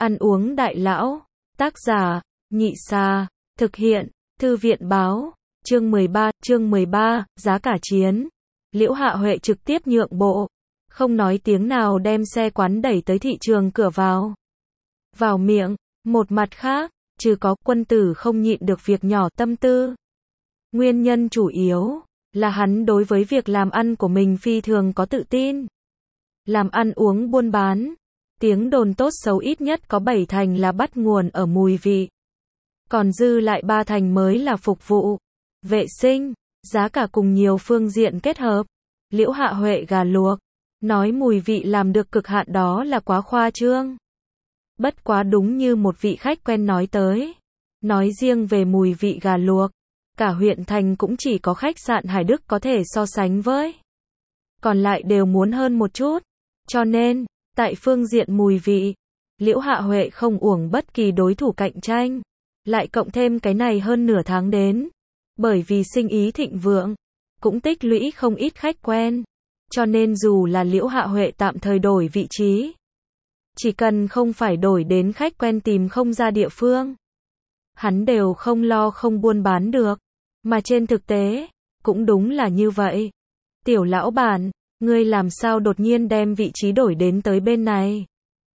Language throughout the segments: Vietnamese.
Ăn uống đại lão. Tác giả, Nhị Sa. Thực hiện, Thư viện Báo. Chương 13, giá cả chiến. Liễu Hạ Huệ trực tiếp nhượng bộ. Không nói tiếng nào đem xe quán đẩy tới thị trường cửa vào. Vào miệng, một mặt khác, trừ có quân tử không nhịn được việc nhỏ tâm tư. Nguyên nhân chủ yếu là hắn đối với việc làm ăn của mình phi thường có tự tin. Làm ăn uống buôn bán, tiếng đồn tốt xấu ít nhất có 7 thành là bắt nguồn ở mùi vị. Còn dư lại 3 thành mới là phục vụ, vệ sinh, giá cả cùng nhiều phương diện kết hợp. Liễu Hạ Huệ gà luộc, nói mùi vị làm được cực hạn đó là quá khoa trương. Bất quá đúng như một vị khách quen nói tới. Nói riêng về mùi vị gà luộc, cả huyện thành cũng chỉ có khách sạn Hải Đức có thể so sánh với. Còn lại đều muốn hơn một chút. Cho nên, tại phương diện mùi vị, Liễu Hạ Huệ không uổng bất kỳ đối thủ cạnh tranh. Lại cộng thêm cái này hơn nửa tháng đến. Bởi vì sinh ý thịnh vượng, cũng tích lũy không ít khách quen. Cho nên dù là Liễu Hạ Huệ tạm thời đổi vị trí, chỉ cần không phải đổi đến khách quen tìm không ra địa phương, hắn đều không lo không buôn bán được. Mà trên thực tế, cũng đúng là như vậy. Tiểu lão bản, ngươi làm sao đột nhiên đem vị trí đổi đến tới bên này?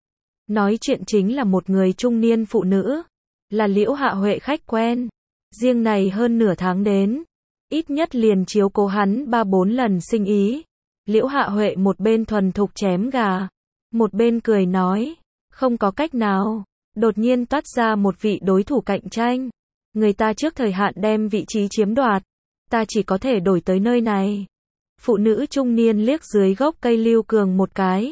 Nói chuyện chính là một người trung niên phụ nữ, là Liễu Hạ Huệ khách quen. Riêng này hơn nửa tháng đến, ít nhất liền chiếu cố hắn 3-4 lần sinh ý. Liễu Hạ Huệ một bên thuần thục chém gà, một bên cười nói, không có cách nào, đột nhiên toát ra một vị đối thủ cạnh tranh. Người ta trước thời hạn đem vị trí chiếm đoạt, ta chỉ có thể đổi tới nơi này. Phụ nữ trung niên liếc dưới gốc cây Lưu Cường một cái.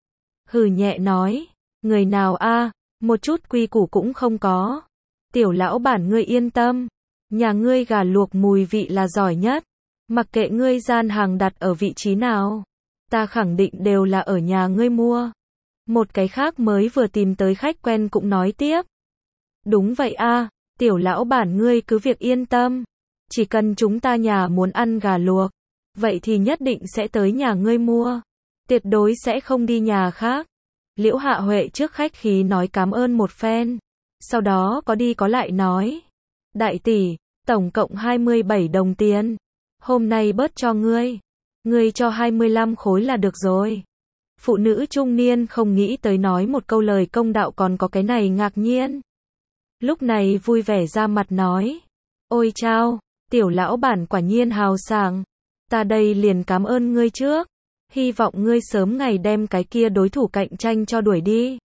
Hừ nhẹ nói, người nào a, một chút quy củ cũng không có. Tiểu lão bản ngươi yên tâm, nhà ngươi gà luộc mùi vị là giỏi nhất. Mặc kệ ngươi gian hàng đặt ở vị trí nào, ta khẳng định đều là ở nhà ngươi mua. Một cái khác mới vừa tìm tới khách quen cũng nói tiếp. Đúng vậy a, tiểu lão bản ngươi cứ việc yên tâm. Chỉ cần chúng ta nhà muốn ăn gà luộc, vậy thì nhất định sẽ tới nhà ngươi mua. Tuyệt đối sẽ không đi nhà khác. Liễu Hạ Huệ trước khách khí nói cảm ơn một phen. Sau đó có đi có lại nói. Đại tỷ, tổng cộng 27 đồng tiền. Hôm nay bớt cho ngươi. Ngươi cho 25 khối là được rồi. Phụ nữ trung niên không nghĩ tới nói một câu lời công đạo còn có cái này ngạc nhiên. Lúc này vui vẻ ra mặt nói. Ôi chao, tiểu lão bản quả nhiên hào sảng. Ta đây liền cảm ơn ngươi trước. Hy vọng ngươi sớm ngày đem cái kia đối thủ cạnh tranh cho đuổi đi.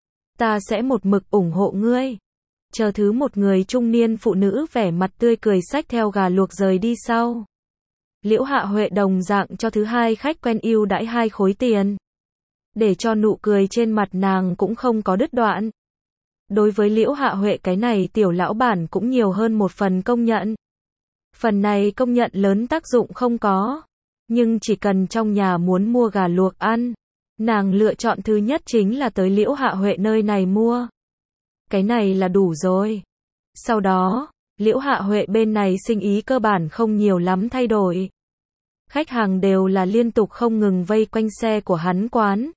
Ta sẽ một mực ủng hộ ngươi. Chờ thứ một người trung niên phụ nữ vẻ mặt tươi cười xách theo gà luộc rời đi sau. Liễu Hạ Huệ đồng dạng cho thứ hai khách quen ưu đãi 2 khối tiền. Để cho nụ cười trên mặt nàng cũng không có đứt đoạn. Đối với Liễu Hạ Huệ cái này tiểu lão bản cũng nhiều hơn một phần công nhận. Phần này công nhận lớn tác dụng không có. Nhưng chỉ cần trong nhà muốn mua gà luộc ăn, nàng lựa chọn thứ nhất chính là tới Liễu Hạ Huệ nơi này mua. Cái này là đủ rồi. Sau đó, Liễu Hạ Huệ bên này sinh ý cơ bản không nhiều lắm thay đổi. Khách hàng đều là liên tục không ngừng vây quanh xe của hắn quán.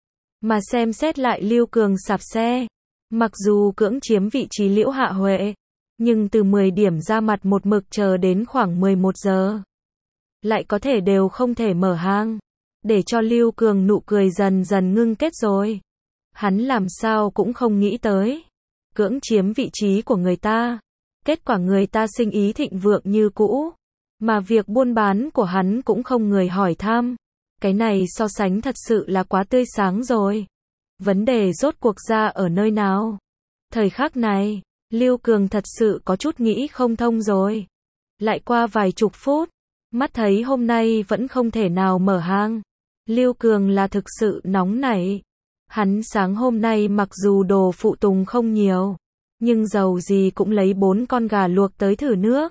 Mà xem xét lại Lưu Cường sạp xe. Mặc dù cưỡng chiếm vị trí Liễu Hạ Huệ, nhưng từ 10 điểm ra mặt một mực chờ đến khoảng 11 giờ. Lại có thể đều không thể mở hàng. Để cho Lưu Cường nụ cười dần dần ngưng kết rồi. Hắn làm sao cũng không nghĩ tới. Cưỡng chiếm vị trí của người ta. Kết quả người ta sinh ý thịnh vượng như cũ. Mà việc buôn bán của hắn cũng không người hỏi thăm. Cái này so sánh thật sự là quá tươi sáng rồi. Vấn đề rốt cuộc ra ở nơi nào? Thời khắc này, Lưu Cường thật sự có chút nghĩ không thông rồi. Lại qua vài chục phút, mắt thấy hôm nay vẫn không thể nào mở hàng. Lưu Cường là thực sự nóng nảy. Hắn sáng hôm nay mặc dù đồ phụ tùng không nhiều, nhưng dầu gì cũng lấy 4 con gà luộc tới thử nước.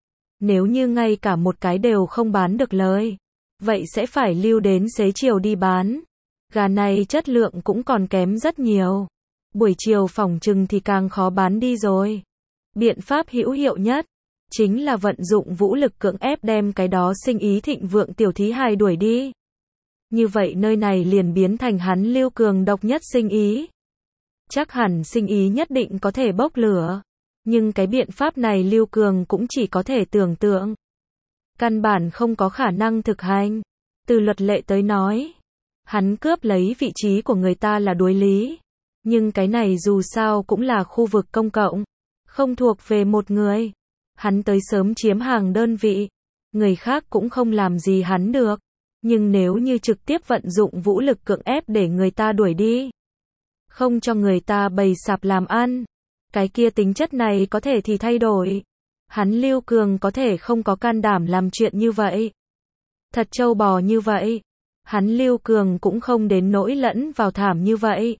Nếu như ngay cả một cái đều không bán được lời, vậy sẽ phải lưu đến xế chiều đi bán. Gà này chất lượng cũng còn kém rất nhiều. Buổi chiều phỏng chừng thì càng khó bán đi rồi. Biện pháp hữu hiệu nhất chính là vận dụng vũ lực cưỡng ép đem cái đó sinh ý thịnh vượng tiểu thí hài đuổi đi. Như vậy nơi này liền biến thành hắn Lưu Cường độc nhất sinh ý. chắc hẳn sinh ý nhất định có thể bốc lửa. Nhưng cái biện pháp này Lưu Cường cũng chỉ có thể tưởng tượng. Căn bản không có khả năng thực hành. Từ luật lệ tới nói, hắn cướp lấy vị trí của người ta là đối lý. Nhưng cái này dù sao cũng là khu vực công cộng, không thuộc về một người. Hắn tới sớm chiếm hàng đơn vị, người khác cũng không làm gì hắn được. Nhưng nếu như trực tiếp vận dụng vũ lực cưỡng ép để người ta đuổi đi, không cho người ta bày sạp làm ăn, cái kia tính chất này có thể thì thay đổi. Hắn Lưu Cường có thể không có can đảm làm chuyện như vậy. Thật trâu bò như vậy, hắn Lưu Cường cũng không đến nỗi lẫn vào thảm như vậy.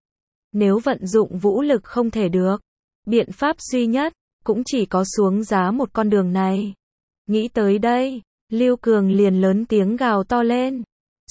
Nếu vận dụng vũ lực không thể được, biện pháp duy nhất cũng chỉ có xuống giá một con đường này. Nghĩ tới đây, Lưu Cường liền lớn tiếng gào to lên.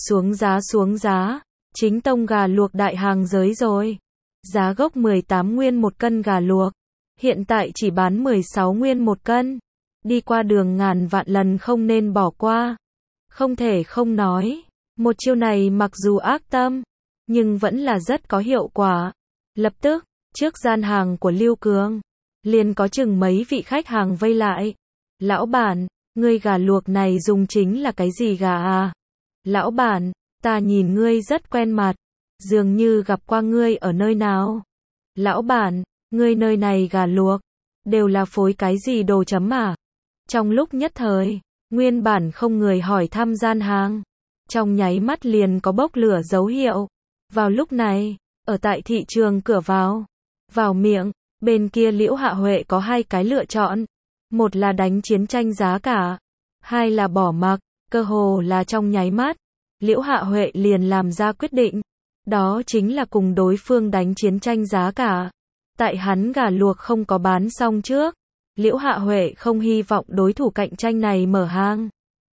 Xuống giá, chính tông gà luộc đại hàng giới rồi. Giá gốc 18 nguyên một cân gà luộc, hiện tại chỉ bán 16 nguyên một cân. Đi qua đường ngàn vạn lần không nên bỏ qua. Không thể không nói, một chiêu này mặc dù ác tâm, nhưng vẫn là rất có hiệu quả. Lập tức, trước gian hàng của Lưu Cường, liền có chừng mấy vị khách hàng vây lại. Lão bản, ngươi gà luộc này dùng chính là cái gì gà à? Lão bản, ta nhìn ngươi rất quen mặt, dường như gặp qua ngươi ở nơi nào. Lão bản, ngươi nơi này gà luộc, đều là phối cái gì đồ chấm à? Trong lúc nhất thời, nguyên bản không người hỏi thăm gian hàng, trong nháy mắt liền có bốc lửa dấu hiệu. Vào lúc này, ở tại thị trường cửa vào miệng, bên kia Liễu Hạ Huệ có hai cái lựa chọn. Một là đánh chiến tranh giá cả, hai là bỏ mặc. Cơ hồ là trong nháy mắt, Liễu Hạ Huệ liền làm ra quyết định. Đó chính là cùng đối phương đánh chiến tranh giá cả. Tại hắn gà luộc không có bán xong trước, Liễu Hạ Huệ không hy vọng đối thủ cạnh tranh này mở hàng.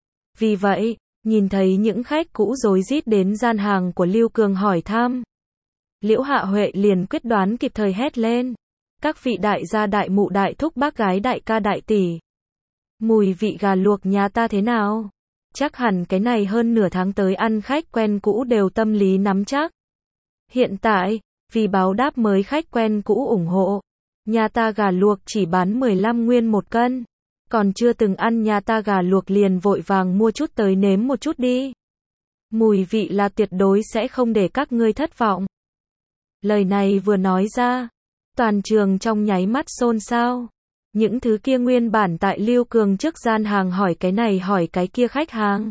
Vì vậy, nhìn thấy những khách cũ rối rít đến gian hàng của Lưu Cường hỏi thăm, Liễu Hạ Huệ liền quyết đoán kịp thời hét lên. Các vị đại gia đại mụ đại thúc bác gái đại ca đại tỷ, mùi vị gà luộc nhà ta thế nào? Chắc hẳn cái này hơn nửa tháng tới ăn khách quen cũ đều tâm lý nắm chắc. Hiện tại, vì báo đáp mới khách quen cũ ủng hộ, nhà ta gà luộc chỉ bán 15 nguyên một cân. Còn chưa từng ăn nhà ta gà luộc liền vội vàng mua chút tới nếm một chút đi. Mùi vị là tuyệt đối sẽ không để các ngươi thất vọng. Lời này vừa nói ra, toàn trường trong nháy mắt xôn xao. Những thứ kia nguyên bản tại Lưu Cường trước gian hàng hỏi cái này hỏi cái kia khách hàng,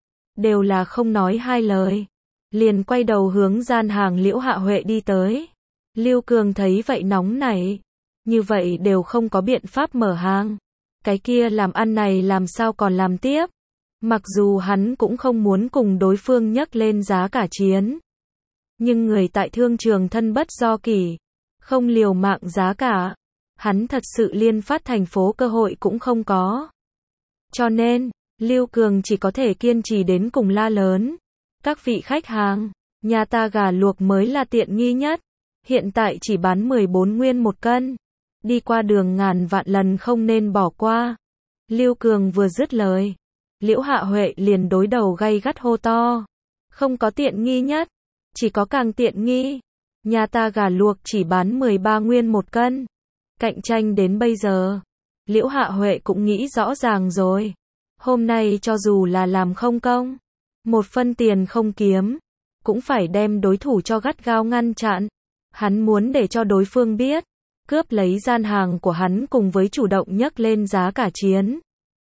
đều là không nói hai lời, liền quay đầu hướng gian hàng Liễu Hạ Huệ đi tới. Lưu Cường thấy vậy nóng nảy, như vậy đều không có biện pháp mở hàng, cái kia làm ăn này làm sao còn làm tiếp. Mặc dù hắn cũng không muốn cùng đối phương nhắc lên giá cả chiến, nhưng người tại thương trường thân bất do kỷ, không liều mạng giá cả, hắn thật sự liên phát thành phố cơ hội cũng không có. Cho nên, Lưu Cường chỉ có thể kiên trì đến cùng la lớn. Các vị khách hàng, nhà ta gà luộc mới là tiện nghi nhất, hiện tại chỉ bán 14 nguyên một cân. Đi qua đường ngàn vạn lần không nên bỏ qua. Lưu Cường vừa dứt lời, Liễu Hạ Huệ liền đối đầu gay gắt hô to. Không có tiện nghi nhất, chỉ có càng tiện nghi. Nhà ta gà luộc chỉ bán 13 nguyên một cân. Cạnh tranh đến bây giờ, Liễu Hạ Huệ cũng nghĩ rõ ràng rồi. Hôm nay cho dù là làm không công, một phân tiền không kiếm, cũng phải đem đối thủ cho gắt gao ngăn chặn. Hắn muốn để cho đối phương biết, cướp lấy gian hàng của hắn cùng với chủ động nhấc lên giá cả chiến,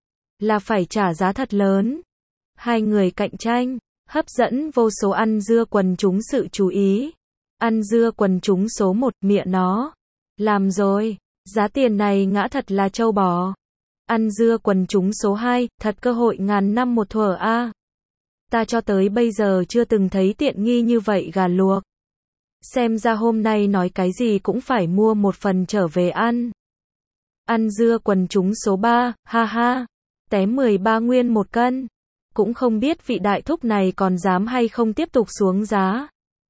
là phải trả giá thật lớn. Hai người cạnh tranh, hấp dẫn vô số ăn dưa quần chúng sự chú ý. Ăn dưa quần chúng số 1, mịa nó. Làm rồi, giá tiền này ngã thật là trâu bò. Ăn dưa quần chúng số 2, thật cơ hội ngàn năm một thuở a. Ta cho tới bây giờ chưa từng thấy tiện nghi như vậy gà luộc. Xem ra hôm nay nói cái gì cũng phải mua một phần trở về ăn. Ăn dưa quần chúng số 3, ha ha, té 13 nguyên một cân. Cũng không biết vị đại thúc này còn dám hay không tiếp tục xuống giá.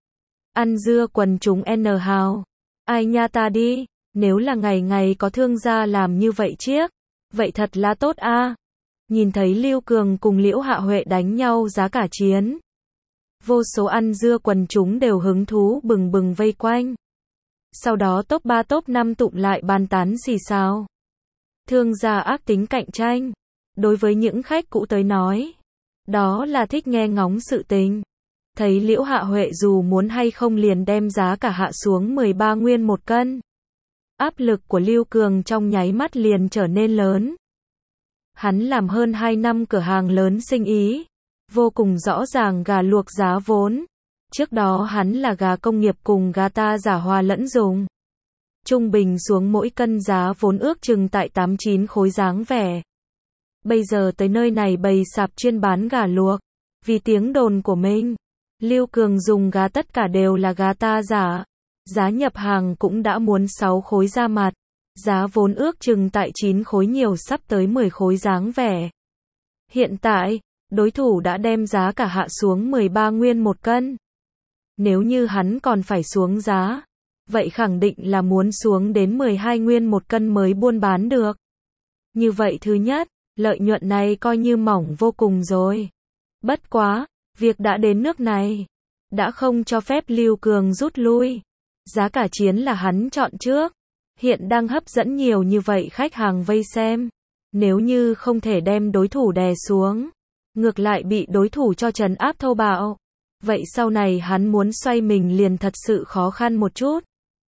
Ăn dưa quần chúng N hào. Ai nha ta đi, nếu là ngày ngày có thương gia làm như vậy chiếc, vậy thật là tốt a. Nhìn thấy Lưu Cường cùng Liễu Hạ Huệ đánh nhau giá cả chiến, vô số ăn dưa quần chúng đều hứng thú bừng bừng vây quanh. Sau đó top 3 top 5 tụm lại bàn tán xì xào. Thương gia ác tính cạnh tranh. Đối với những khách cũ tới nói, đó là thích nghe ngóng sự tình. Thấy Liễu Hạ Huệ dù muốn hay không liền đem giá cả hạ xuống 13 nguyên một cân. Áp lực của Lưu Cường trong nháy mắt liền trở nên lớn. Hắn làm hơn 2 năm cửa hàng lớn sinh ý, vô cùng rõ ràng gà luộc giá vốn. Trước đó hắn là gà công nghiệp cùng gà ta giả hòa lẫn dùng. Trung bình xuống mỗi cân giá vốn ước chừng tại 8-9 khối dáng vẻ. Bây giờ tới nơi này bày sạp chuyên bán gà luộc. Vì tiếng đồn của mình, Lưu Cường dùng gà tất cả đều là gà ta giả. Giá nhập hàng cũng đã muốn 6 khối ra mặt. Giá vốn ước chừng tại 9 khối nhiều sắp tới 10 khối dáng vẻ. Hiện tại, đối thủ đã đem giá cả hạ xuống 13 nguyên một cân. Nếu như hắn còn phải xuống giá, vậy khẳng định là muốn xuống đến 12 nguyên một cân mới buôn bán được. Như vậy thứ nhất, lợi nhuận này coi như mỏng vô cùng rồi. Bất quá, việc đã đến nước này, đã không cho phép Lưu Cường rút lui. Giá cả chiến là hắn chọn trước, hiện đang hấp dẫn nhiều như vậy khách hàng vây xem. Nếu như không thể đem đối thủ đè xuống, ngược lại bị đối thủ cho trấn áp thô bạo, vậy sau này hắn muốn xoay mình liền thật sự khó khăn một chút.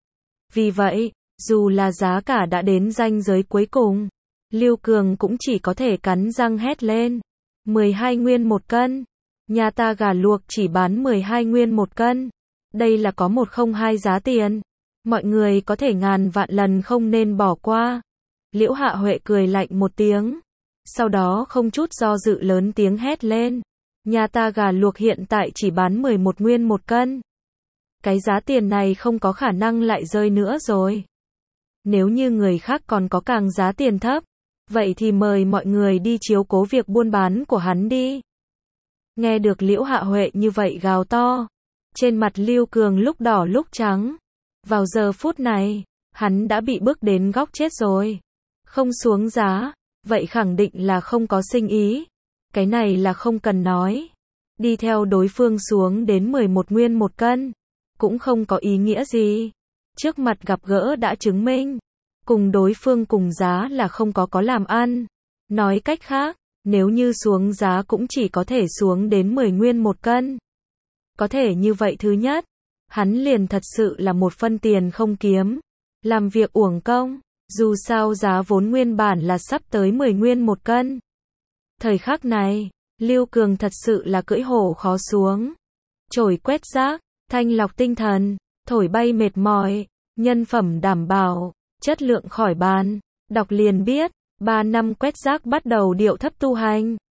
Vì vậy, dù là giá cả đã đến ranh giới cuối cùng, Lưu Cường cũng chỉ có thể cắn răng hét lên. 12 nguyên một cân. Nhà ta gà luộc chỉ bán 12 nguyên một cân. Đây là có 102 giá tiền. Mọi người có thể ngàn vạn lần không nên bỏ qua. Liễu Hạ Huệ cười lạnh một tiếng. Sau đó không chút do dự lớn tiếng hét lên. Nhà ta gà luộc hiện tại chỉ bán 11 nguyên một cân. Cái giá tiền này không có khả năng lại rơi nữa rồi. Nếu như người khác còn có càng giá tiền thấp, vậy thì mời mọi người đi chiếu cố việc buôn bán của hắn đi. Nghe được Liễu Hạ Huệ như vậy gào to, trên mặt Lưu Cường lúc đỏ lúc trắng. Vào giờ phút này, hắn đã bị bước đến góc chết rồi. Không xuống giá, vậy khẳng định là không có sinh ý. Cái này là không cần nói. Đi theo đối phương xuống đến 11 nguyên một cân, cũng không có ý nghĩa gì. Trước mặt gặp gỡ đã chứng minh, cùng đối phương cùng giá là không có làm ăn. Nói cách khác, nếu như xuống giá cũng chỉ có thể xuống đến 10 nguyên một cân. Có thể như vậy thứ nhất, hắn liền thật sự là một phân tiền không kiếm. Làm việc uổng công, dù sao giá vốn nguyên bản là sắp tới 10 nguyên một cân. Thời khắc này, Lưu Cường thật sự là cưỡi hổ khó xuống. Chổi quét rác, thanh lọc tinh thần, thổi bay mệt mỏi, nhân phẩm đảm bảo, chất lượng khỏi bàn. Đọc liền biết, 3 năm quét rác bắt đầu điệu thấp tu hành.